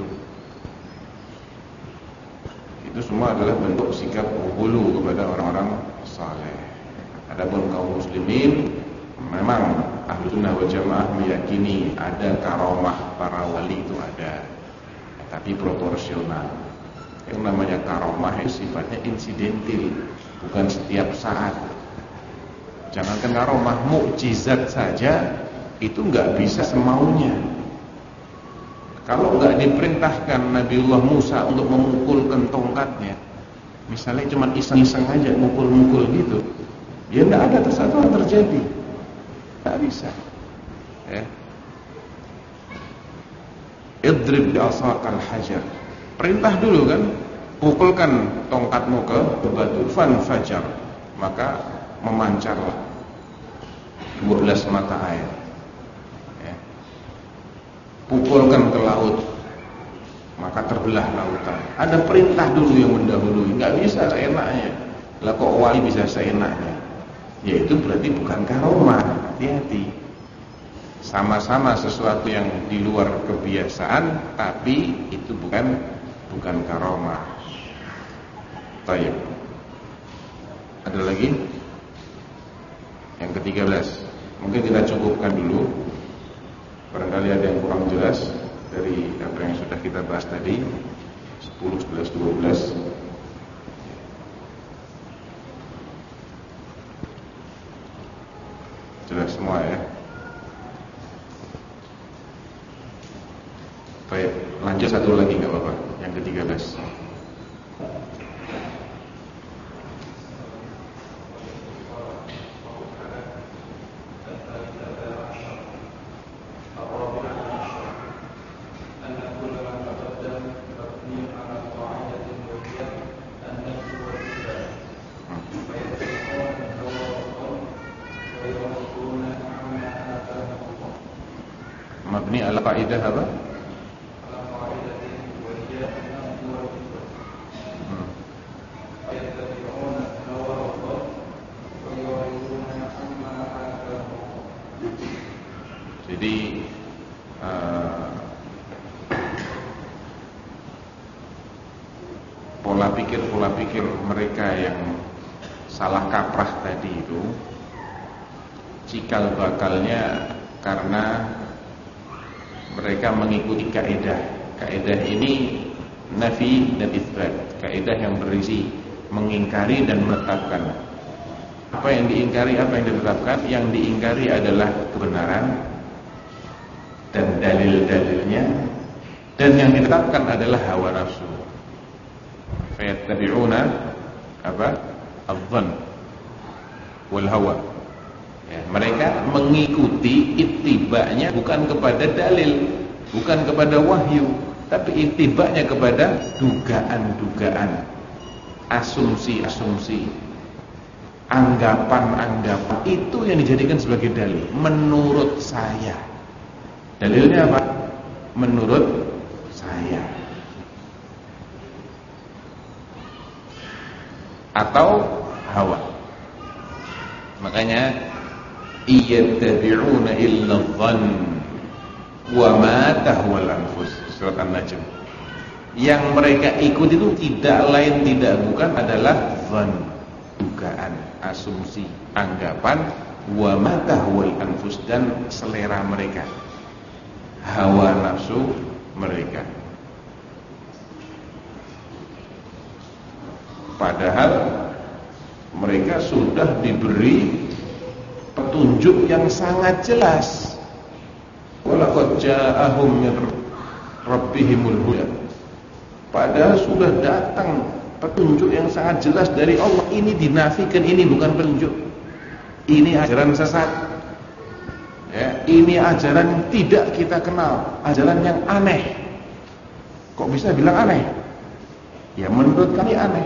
Itu semua adalah bentuk sikap hulu kepada orang-orang saleh. Adapun kaum muslimin, memang Ahlus Sunnah wal Jamaah meyakini ada karamah para wali itu ada, tapi proporsional. Yang namanya karamah itu sifatnya insidentil, bukan setiap saat. Jangankan karamah, mukjizat saja itu nggak bisa semaunya. Kalau nggak diperintahkan Nabiullah Musa untuk memukulkan tongkatnya, misalnya cuma iseng-iseng aja mukul-mukul gitu, ya nggak ada sesuatu yang terjadi, nggak bisa. Ya. Idrib bi'asaqal hajar. Perintah dulu kan, pukulkan tongkatmu ke batu, fan fajar, maka memancarlah 12 mata air. Pukulkan ke laut, maka terbelah lautan. Ada perintah dulu yang mendahului. Nggak bisa seenaknya. Lah kok wali bisa seenaknya? Ya itu berarti bukan karomah. Hati-hati. Sama-sama sesuatu yang di luar kebiasaan, tapi itu bukan karomah. Baik. Ada lagi? Yang ke-13. Mungkin kita cukupkan dulu. Barangkali ada yang kurang jelas dari apa yang sudah kita bahas tadi. 10, 11, 12. Jelas semua ya. Baik, lanjut satu lagi nggak apa-apa. Yang ke-13. Mabni ala qaidah apa? Jadi pola pikir mereka yang salah kaprah tadi itu cikal bakalnya karena mereka mengikuti kaidah. Kaidah ini nafi dan itsbat. Kaidah yang berisi mengingkari dan menetapkan. Apa yang diingkari, apa yang ditetapkan? Yang diingkari adalah kebenaran dan dalil-dalilnya, dan yang ditetapkan adalah hawa nafsu. Fayattabi'una apa? Adh-dhann wal hawa. Ya, mereka mengikuti ittiba'nya bukan kepada dalil, bukan kepada wahyu, tapi ittiba'nya kepada dugaan-dugaan, asumsi-asumsi, anggapan-anggapan. Itu yang dijadikan sebagai dalil. Menurut saya. Dalilnya apa? Menurut saya. Atau hawa. Makanya iyattabi'una illa dhann wa ma tahwal anfus. Surat An-Najm. Yang mereka ikuti itu tidak lain tidak bukan adalah dhann, dugaan, asumsi, anggapan, wa ma tahwal anfus, dan selera mereka, hawa nafsu mereka. Padahal mereka sudah diberi petunjuk yang sangat jelas. Walaqad ja'ahum min rabbihimul huda. Padahal sudah datang petunjuk yang sangat jelas dari Allah. Ini dinafikan, ini bukan petunjuk. Ini ajaran sesat. Ya, ini ajaran yang tidak kita kenal, ajaran yang aneh. Kok bisa bilang aneh? Ya menurut kami aneh.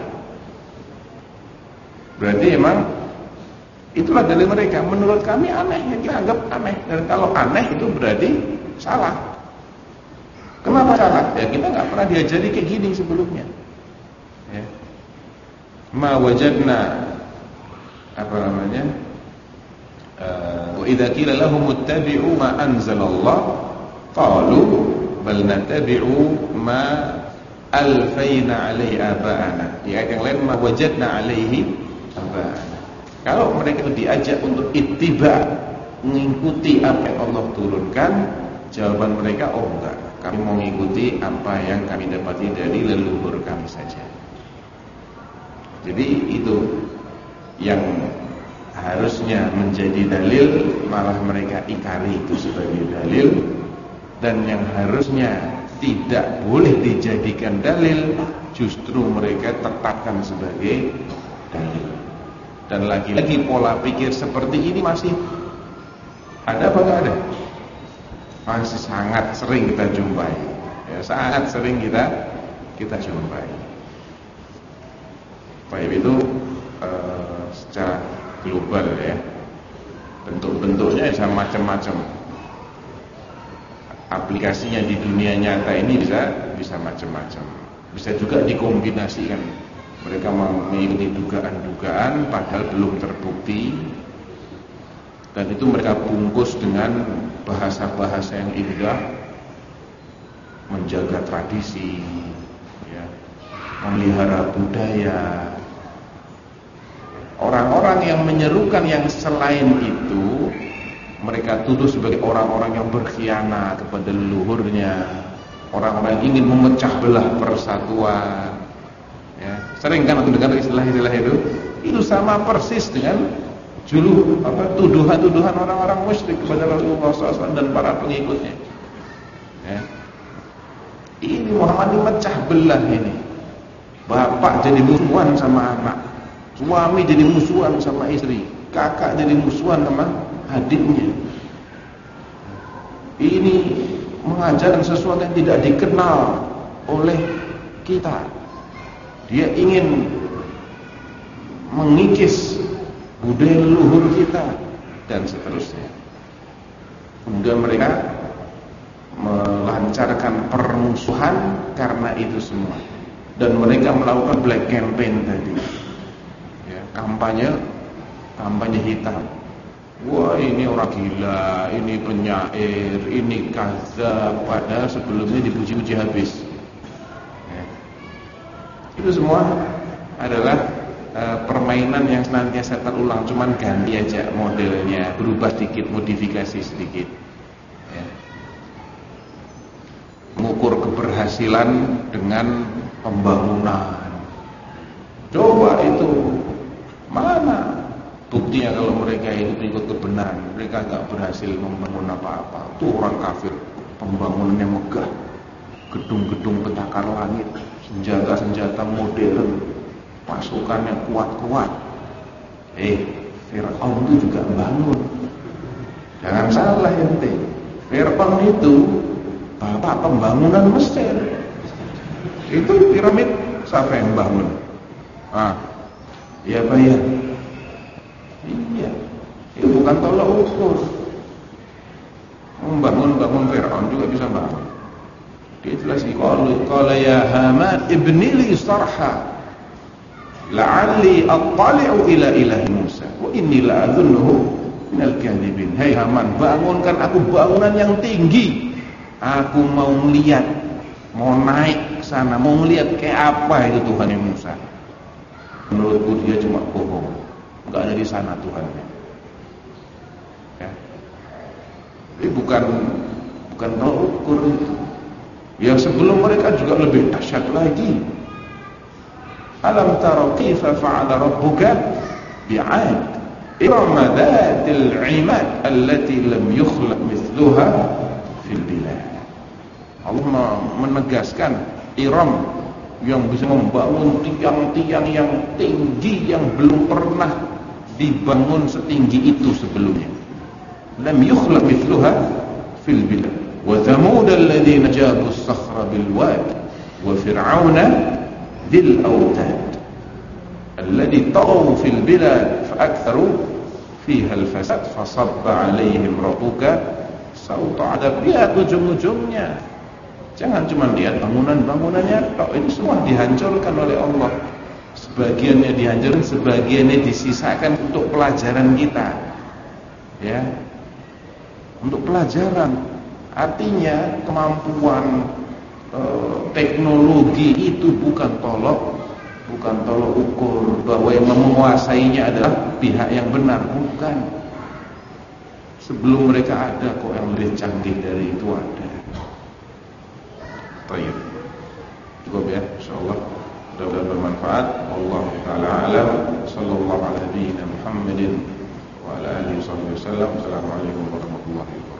Berarti emang itulah dari mereka. Menurut kami aneh, yang kita anggap aneh. Dan kalau aneh itu berarti salah. Kenapa salah? Ya kita nggak pernah diajari kayak gini sebelumnya. Ya. Ma wajadna apa namanya? Wa idza qila lahum ittabi'u ma anzalallah qalu bal nattabi'u ma alfayna 'alaihi aba'ana. Di ayat yang lain ma wajadna 'alaihi aba'ana. Kalau mereka itu diajak untuk ittiba, mengikuti apa yang Allah turunkan, jawaban mereka oh enggak, kami mau mengikuti apa yang kami dapati dari leluhur kami saja. Jadi itu yang harusnya menjadi dalil, malah mereka ingkari itu sebagai dalil. Dan yang harusnya tidak boleh dijadikan dalil, justru mereka tetapkan sebagai dalil. Dan lagi-lagi pola pikir seperti ini masih ada apa enggak ada? Masih sangat sering kita jumpai. Ya, sangat sering kita jumpai. Baik itu secara global ya. Bentuk-bentuknya bisa macam-macam. Aplikasinya di dunia nyata ini bisa macam-macam. Bisa juga dikombinasikan. Mereka mengikuti dugaan-dugaan padahal belum terbukti. Dan itu mereka bungkus dengan bahasa-bahasa yang indah, menjaga tradisi, ya, memelihara budaya. Orang-orang yang menyerukan yang selain itu mereka tuduh sebagai orang-orang yang berkhianat kepada leluhurnya, orang-orang yang ingin memecah belah persatuan. Ya, sering kan dengar istilah-istilah itu? Itu sama persis dengan tuduhan-tuduhan orang-orang musyrik kepada Rasulullah SAW dan para pengikutnya. Ya. Ini Muhammad ini mecah belah ini. Bapak jadi musuhan sama anak, suami jadi musuhan sama istri, kakak jadi musuhan sama adiknya. Ini mengajarkan sesuatu yang tidak dikenal oleh kita. Dia ingin mengikis budaya leluhur kita dan seterusnya. Kemudian mereka melancarkan permusuhan karena itu semua. Dan mereka melakukan black campaign tadi. Ya, kampanye hitam. Wah, ini orang gila, ini penyair, ini kadzab, padahal sebelumnya dipuji-puji habis. Ya. Itu semua adalah permainan yang senantiasa terulang, cuman ganti aja modelnya, berubah sedikit, modifikasi sedikit. Ya. Mengukur keberhasilan dengan pembangunan. Coba itu mana mereka nggak berhasil membangun apa-apa. Itu orang kafir, pembangunannya megah, gedung-gedung petakar langit, senjata-senjata modern, pasukannya kuat-kuat. Fir'aun itu juga bangun. Jangan salah ente. Fir'aun itu bapak pembangunan Mesir. Itu piramid siapa yang bangun? Ya bayar. Iya. Itu bukan tolak ukur. Membangun Fir'aun juga bisa bangun. Dia jelas qala ya Haman ibni li sarha la'alli attali'u ila ilahi Musa wa inni la'adhunnuhu minal kadhibin. Hai Haman, bangunkan aku bangunan yang tinggi. Aku mau melihat, mau naik ke sana, mau melihat kayak apa itu Tuhan Musa. Menurutku dia cuma bohong, enggak ada di sana Tuhannya. Ya. Ini bukan tolak ukur itu. Ya sebelum mereka juga lebih dahsyat lagi. Alam tara kaifa fa'ala rabbuka bi'ad iram dhatil 'imad allati lam yukhlaq mithluha fil bilad. Allah menegaskan Iram yang bisa membangun tiang-tiang yang tinggi yang belum pernah dibangun setinggi itu sebelumnya. Lam yukhlaq mithluha fil bilad. Wa thamud alladhina jabu as-sakhra bil wad wa fir'auna dhil awtad alladhi taghaw fil bilad fa aktharu fiha al-fasad fa sabba 'alaihim rabbuka sawta 'adab. Lihat ujung-ujungnya. Jangan cuma lihat bangunan-bangunannya, ini semua dihancurkan oleh Allah. Sebagiannya dihancurkan, sebagiannya disisakan untuk pelajaran kita. Ya. Untuk pelajaran. Artinya kemampuan teknologi itu bukan tolak ukur bahwa yang menguasainya adalah pihak yang benar, bukan. Sebelum mereka ada kok yang lebih canggih dari itu ada. Baik. Cukup ya, insyaallah mudah-mudahan bermanfaat. Wallahu taala alam. Sallallahu alaihi wa sallam Muhammadin wa ala alihi wasallam. Assalamualaikum warahmatullahi wabarakatuh.